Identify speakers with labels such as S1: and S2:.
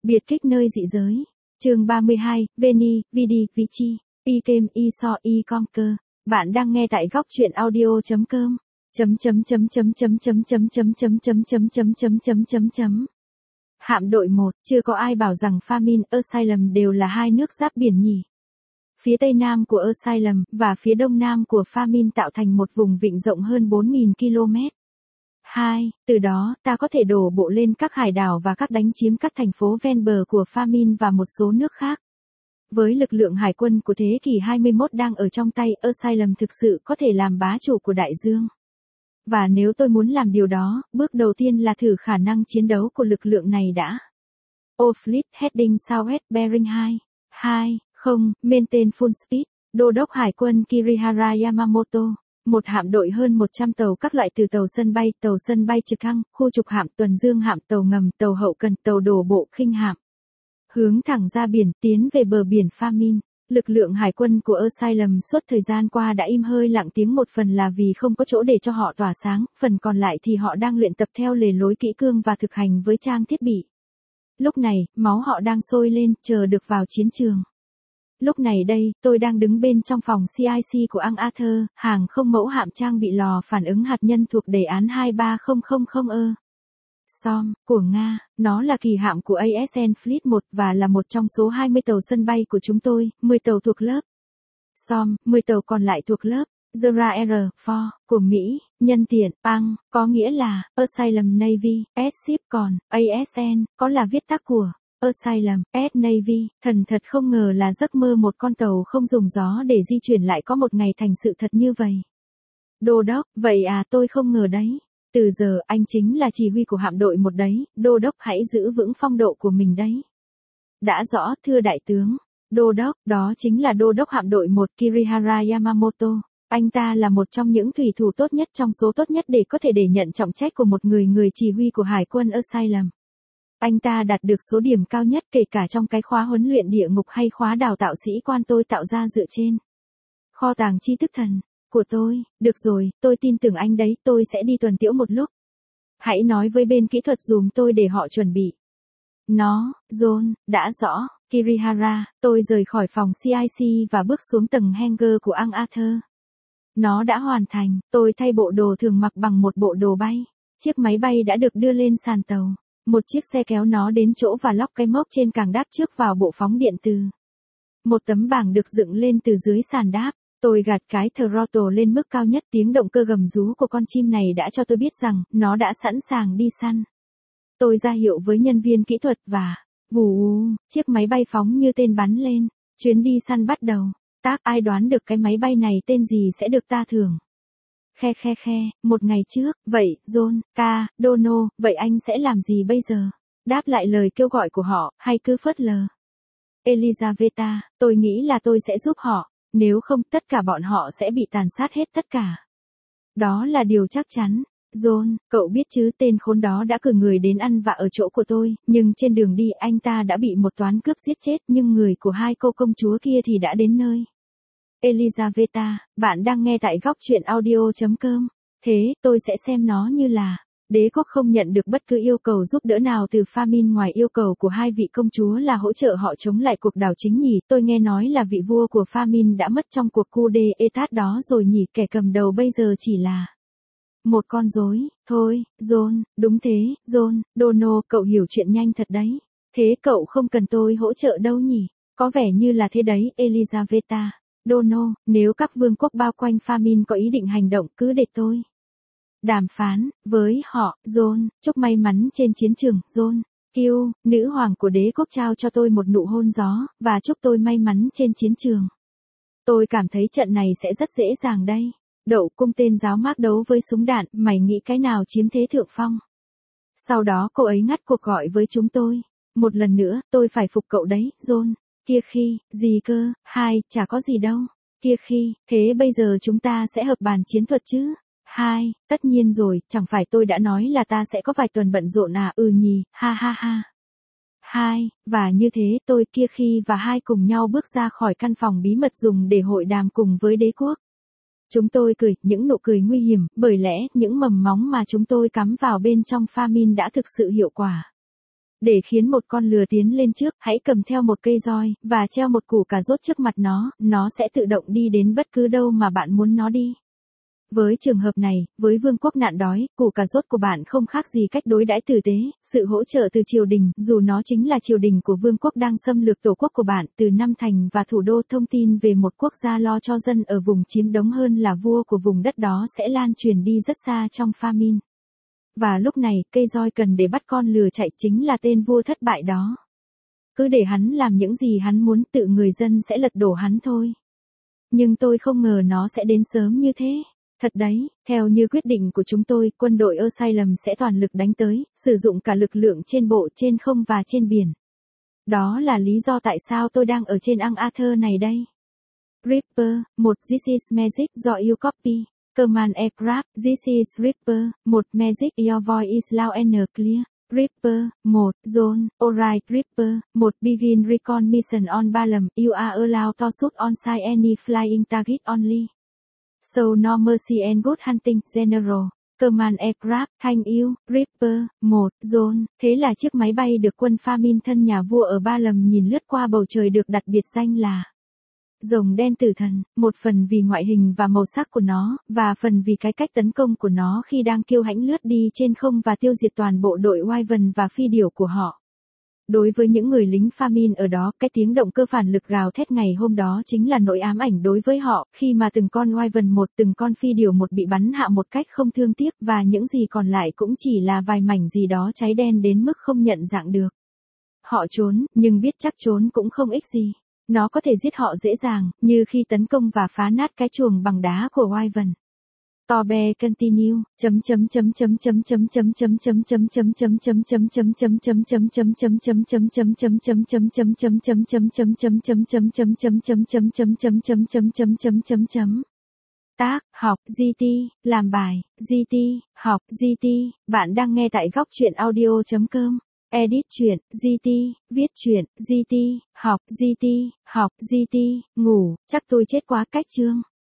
S1: Biệt kích nơi dị giới. Chương 32, Veni, Vidi, Vici, Ikem, Iso, Iconquer. Bạn đang nghe tại góc truyện audio.com. Hạm đội 1, chưa có ai bảo rằng Famine, Asylum đều là hai nước giáp biển nhỉ. Phía tây nam của Asylum và phía đông nam của Famine tạo thành một vùng vịnh rộng hơn 4.000 km. 2. Từ đó, ta có thể đổ bộ lên các hải đảo và các đánh chiếm các thành phố ven bờ của Famine và một số nước khác. Với lực lượng hải quân của thế kỷ 21 đang ở trong tay, Asylum thực sự có thể làm bá chủ của đại dương. Và nếu tôi muốn làm điều đó, bước đầu tiên là thử khả năng chiến đấu của lực lượng này đã. All Fleet Heading Southwest Bearing 2. Maintain full speed. Đô đốc Hải quân Kirihara Yamamoto. Một hạm đội hơn 100 tàu các loại từ tàu sân bay trực thăng, khu trục hạm, tuần dương hạm, tàu ngầm, tàu hậu cần, tàu đổ bộ, khinh hạm. Hướng thẳng ra biển, tiến về bờ biển Famine. Lực lượng hải quân của Asylum suốt thời gian qua đã im hơi lặng tiếng, một phần là vì không có chỗ để cho họ tỏa sáng, phần còn lại thì họ đang luyện tập theo lề lối kỹ cương và thực hành với trang thiết bị. Lúc này, máu họ đang sôi lên, chờ được vào chiến trường. Lúc này đây, tôi đang đứng bên trong phòng CIC của Ang Arthur, hàng không mẫu hạm trang bị lò phản ứng hạt nhân thuộc đề án 23000 Storm, của Nga. Nó là kỳ hạm của ASN Fleet 1 và là một trong số 20 tàu sân bay của chúng tôi, 10 tàu thuộc lớp Storm, 10 tàu còn lại thuộc lớp Zora R4 của Mỹ. Nhân tiện, Ang, có nghĩa là Asylum Navy, S-Ship, còn ASN, có là viết tắt của Asylum, S-Navy. Thật không ngờ là giấc mơ một con tàu không dùng gió để di chuyển lại có một ngày thành sự thật như vậy. Đô đốc, vậy à, tôi không ngờ đấy. Từ giờ anh chính là chỉ huy của hạm đội 1 đấy, đô đốc hãy giữ vững phong độ của mình đấy. Đã rõ, thưa đại tướng. Đô đốc, đó chính là đô đốc hạm đội 1 Kirihara Yamamoto. Anh ta là một trong những thủy thủ tốt nhất trong số tốt nhất để có thể để nhận trọng trách của một người chỉ huy của Hải quân Asylum. Anh ta đạt được số điểm cao nhất kể cả trong cái khóa huấn luyện địa ngục hay khóa đào tạo sĩ quan tôi tạo ra dựa trên kho tàng tri thức thần của tôi. Được rồi, tôi tin tưởng anh đấy, tôi sẽ đi tuần tiễu một lúc. Hãy nói với bên kỹ thuật dùm tôi để họ chuẩn bị nó. John, đã rõ. Kirihara, tôi rời khỏi phòng CIC và bước xuống tầng hangar của Ang Arthur. Nó đã hoàn thành, tôi thay bộ đồ thường mặc bằng một bộ đồ bay. Chiếc máy bay đã được đưa lên sàn tàu. Một chiếc xe kéo nó đến chỗ và lóc cái móc trên càng đáp trước vào bộ phóng điện từ. Một tấm bảng được dựng lên từ dưới sàn đáp. Tôi gạt cái throttle lên mức cao nhất, tiếng động cơ gầm rú của con chim này đã cho tôi biết rằng nó đã sẵn sàng đi săn. Tôi ra hiệu với nhân viên kỹ thuật và vù, chiếc máy bay phóng như tên bắn lên. Chuyến đi săn bắt đầu. Ai đoán được cái máy bay này tên gì sẽ được ta thưởng? Một ngày trước, vậy, John, Dono, vậy anh sẽ làm gì bây giờ? Đáp lại lời kêu gọi của họ, hay cứ phớt lờ? Elizaveta, tôi nghĩ là tôi sẽ giúp họ, nếu không tất cả bọn họ sẽ bị tàn sát hết tất cả. Đó là điều chắc chắn. John, cậu biết chứ, tên khốn đó đã cử người đến ăn vạ ở chỗ của tôi, nhưng trên đường đi anh ta đã bị một toán cướp giết chết, nhưng người của hai cô công chúa kia thì đã đến nơi. Elizaveta, bạn đang nghe tại góc truyện audio.com. Thế, tôi sẽ xem nó như là đế quốc không nhận được bất cứ yêu cầu giúp đỡ nào từ Famine ngoài yêu cầu của hai vị công chúa là hỗ trợ họ chống lại cuộc đảo chính nhỉ. Tôi nghe nói là vị vua của Famine đã mất trong cuộc coup d'etat đó rồi nhỉ. Kẻ cầm đầu bây giờ chỉ là một con rối thôi. John, đúng thế, John, Dono, cậu hiểu chuyện nhanh thật đấy. Thế cậu không cần tôi hỗ trợ đâu nhỉ? Có vẻ như là thế đấy, Elizaveta. Dono, nếu các vương quốc bao quanh Famine có ý định hành động, cứ để tôi đàm phán với họ. John, chúc may mắn trên chiến trường. John, Kiêu, nữ hoàng của đế quốc trao cho tôi một nụ hôn gió, và chúc tôi may mắn trên chiến trường. Tôi cảm thấy trận này sẽ rất dễ dàng đây. Đậu cung tên giáo mác đấu với súng đạn, mày nghĩ cái nào chiếm thế thượng phong? Sau đó cô ấy ngắt cuộc gọi với chúng tôi. Một lần nữa, tôi phải phục cậu đấy, John. Kia khi, gì cơ, chả có gì đâu. Kia khi, thế bây giờ chúng ta sẽ hợp bàn chiến thuật chứ? Tất nhiên rồi, chẳng phải tôi đã nói là ta sẽ có vài tuần bận rộn à? Nhỉ, ha. Và như thế tôi Kia khi và cùng nhau bước ra khỏi căn phòng bí mật dùng để hội đàm cùng với đế quốc. Chúng tôi cười, những nụ cười nguy hiểm, bởi lẽ những mầm móng mà chúng tôi cắm vào bên trong Famine đã thực sự hiệu quả. để khiến một con lừa tiến lên trước, hãy cầm theo một cây roi, và treo một củ cà rốt trước mặt nó sẽ tự động đi đến bất cứ đâu mà bạn muốn nó đi. Với trường hợp này, với vương quốc nạn đói, củ cà rốt của bạn không khác gì cách đối đãi tử tế, sự hỗ trợ từ triều đình, dù nó chính là triều đình của vương quốc đang xâm lược tổ quốc của bạn, từ năm thành và thủ đô. Thông tin về một quốc gia lo cho dân ở vùng chiếm đóng hơn là vua của vùng đất đó sẽ lan truyền đi rất xa trong famine. Và lúc này, cây roi cần để bắt con lừa chạy chính là tên vua thất bại đó. Cứ để hắn làm những gì hắn muốn, tự người dân sẽ lật đổ hắn thôi. Nhưng tôi không ngờ nó sẽ đến sớm như thế. Thật đấy, theo như quyết định của chúng tôi, quân đội Asylum sẽ toàn lực đánh tới, sử dụng cả lực lượng trên bộ, trên không và trên biển. Đó là lý do tại sao tôi đang ở trên Ang Arthur này đây. Reaper, 1. This is Magic, do you copy. Command Aircraft, this is Reaper, 1. Magic, your voice is loud and clear. Reaper, 1. Zone, alright Reaper, 1. Begin recon mission on Balam, you are allowed to shoot on sight any flying target only. So no mercy and good hunting, General. Command Aircraft, thank you, Reaper, 1. Zone. Thế là chiếc máy bay được quân Famine thân nhà vua ở Balam nhìn lướt qua bầu trời được đặt biệt danh là rồng đen tử thần, một phần vì ngoại hình và màu sắc của nó, và phần vì cái cách tấn công của nó khi đang kiêu hãnh lướt đi trên không và tiêu diệt toàn bộ đội Wyvern và phi điểu của họ. Đối với những người lính Famine ở đó, cái tiếng động cơ phản lực gào thét ngày hôm đó chính là nỗi ám ảnh đối với họ, khi mà từng con Wyvern một, từng con phi điểu một bị bắn hạ một cách không thương tiếc, và những gì còn lại cũng chỉ là vài mảnh gì đó cháy đen đến mức không nhận dạng được. Họ trốn, nhưng biết chắc trốn cũng không ích gì. Nó có thể giết họ dễ dàng, như khi tấn công và phá nát cái chuồng bằng đá của Wyvern. Tobe continue. Tác, học, GT, làm bài, GT, học, GT, bạn đang nghe tại góc truyện audio.com. Edit truyện, GT, viết truyện, GT, học, GT, học, GT, ngủ, chắc tôi chết quá cách chương.